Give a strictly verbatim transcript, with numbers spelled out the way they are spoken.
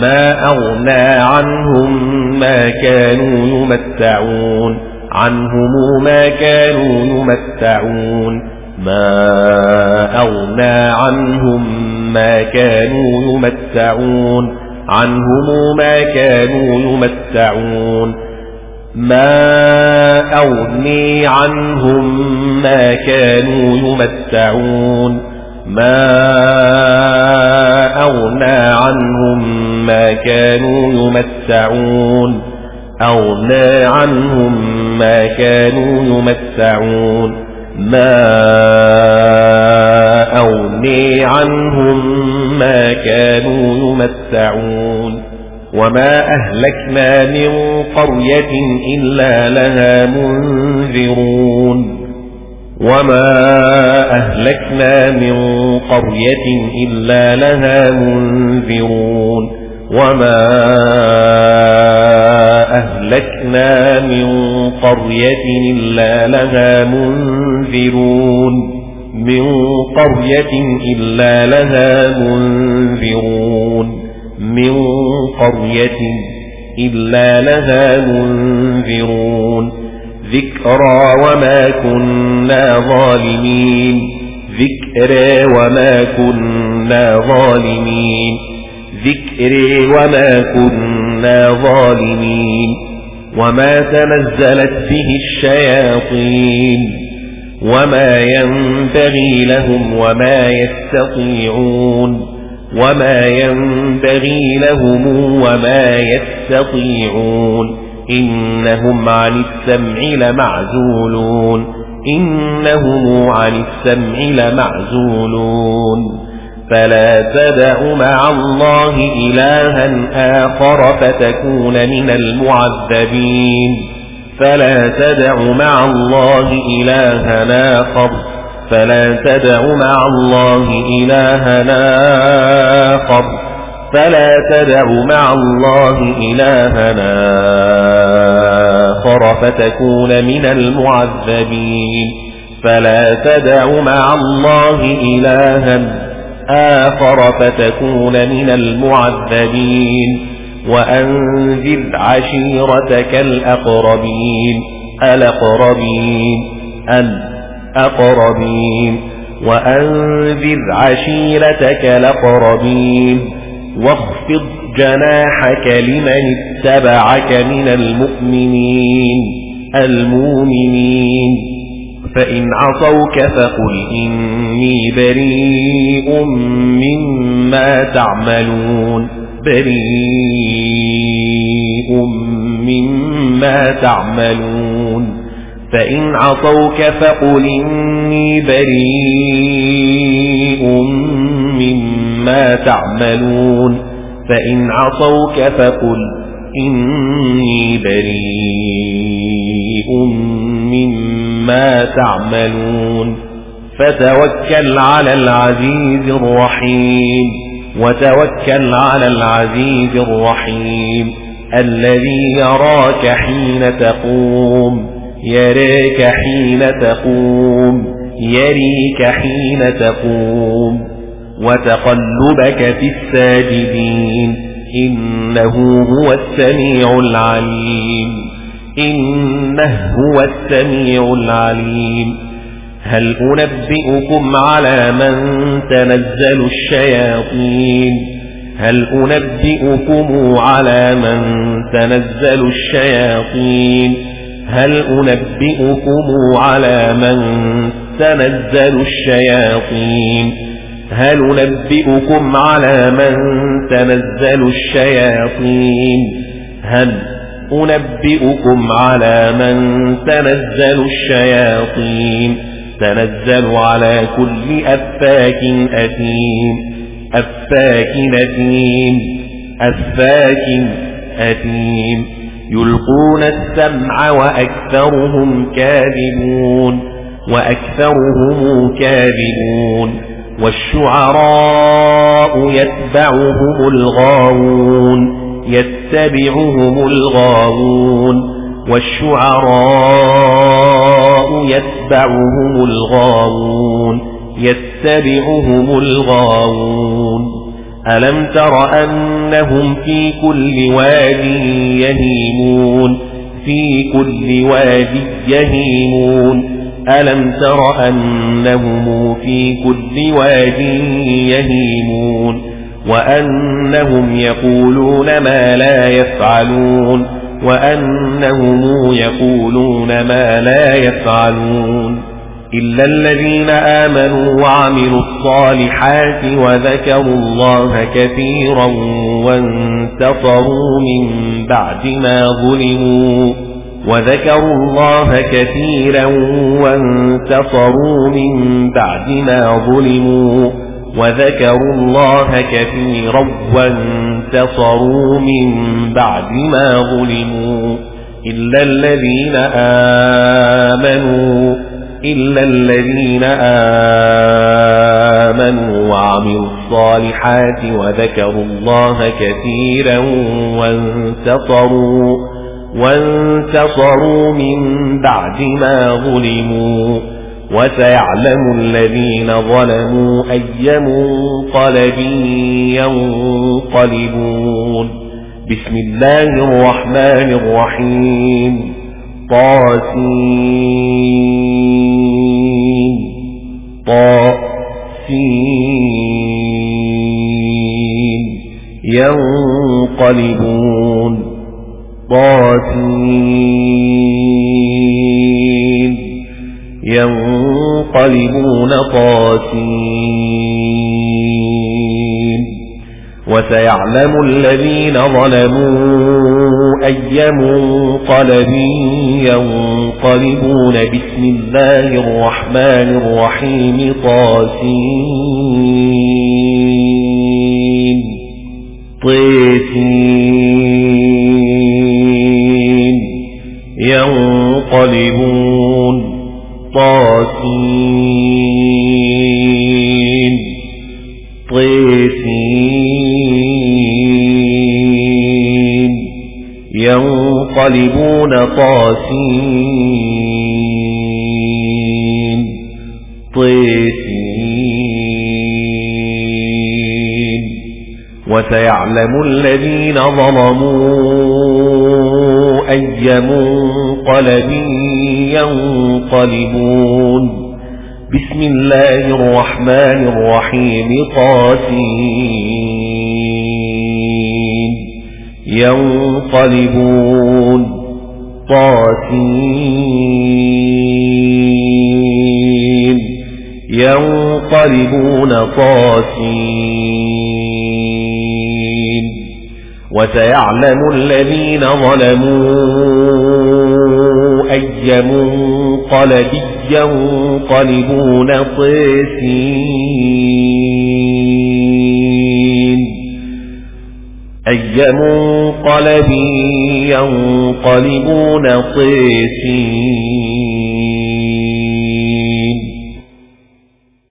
ما أغنى عنهم ما كانوا يمتعون عنهم ما كانوا يمتعون ما أغنى عنهم ما كانوا يمتعون عنهم ما كانوا يمتعون ما أغني عنهم ما كانوا يمتعون ما أغنى عنهم ما كانوا يمتعون أغنى عنهم ما كانوا يمتعون ما أغني عنهم ما كانوا يمتعون وما أهلكنا من قرية إلا لها منذرون وما أهلكنا من قرية إلا لها منذرون وما أهلكنا من قرية إلا لها منذرون من قرية إلا لها منذرون من قرية إلا لها منذرون ذكرى وما كنا ظالمين ذكرى وما كنا ظالمين ذكرى وما كنا ظالمين وما تنزلت به الشياطين وما ينبغي لهم وما يستطيعون وما ينبغي لهم وما يستطيعون إنهم عن السمع لمعزولون إنهم عن السمع لمعزولون فلا تدع مع الله إلها آخر فتكون من المعذبين فلا تدع مع الله إلها آخر فلا تدع مع الله إلها آخر فلا تدع مع الله إلها آخر فتكون من المعذبين فلا تدع مع الله إلها آخر فتكون من المعذبين وأنذر عشيرتك الأقربين الأقربين الأقربين وأنذر عشيرتك الأقربين واخفض جناحك لمن اتبعك من المؤمنين المؤمنين فإن عصوك فقل إني بريء مما تعملون بريء مما تعملون فإن عصوك فقل إني بريء مما تعملون فإن عصوك فقل إني بريء مما تعملون فتوكل على العزيز الرحيم وتوكل على العزيز الرحيم الذي يراك حين تقوم يريك حين تقوم يريك حين تقوم وتقلبك في الساجدين إنه هو السميع العليم إنه هو السميع العليم هل أنبئكم على من تنزل الشياطين هل أنبئكم على من تنزل الشياطين هل أنبئكم على من تنزل الشياطين هل أنبئكم على من تنزل الشياطين هل أنبئكم على من تنزل الشياطين تنزل على كل أفاك أثيم أفاك أثيم أفاك أثيم يلقون السمع وأكثرهم كاذبون وأكثرهم كاذبون والشعراء يتبعهم الغاوون يتبعهم الغاوون والشعراء يتبعهم الغاوون يتبعهم الغاوون ألم تر أنهم في كل واد يهيمون في كل واد يهيمون ألم تر أنهم في كل واد يهيمون وأنهم يقولون ما لا يفعلون وأنهم يقولون ما لا يفعلون إلا الذين آمنوا وعملوا الصالحات وذكروا الله كثيرا وانتصروا من بعد ما ظلموا وذكروا الله كثيرا وانتصروا من بعد ما ظلموا وذكروا الله كثيرا وانتصروا من بعد ما ظلموا إلا الذين آمنوا إلا الذين آمنوا وعملوا الصالحات وذكروا الله كثيرا وانتصروا وانتصروا من بعد ما ظلموا وسيعلم الذين ظلموا أي منقلب ينقلبون. بسم الله الرحمن الرحيم. طاسين طاسين ينقلبون طاسين ينقلبون طاسين وسيعلم الذين ظلموا أي منقلب ينقلبون. بسم الله الرحمن الرحيم. طاسين طاسين ينقلبون طاسين طاسين ينقلبون طاسين طاسين وسيعلم الذين ظلموا أي منقلب ينقلبون. بسم الله الرحمن الرحيم. طاسين ينقلبون طاسين ينقلبون طاسين وسيعلم الذين ظلموا أي منقلب ينقلبون طاسين أي منقلب ينقلبون طاسين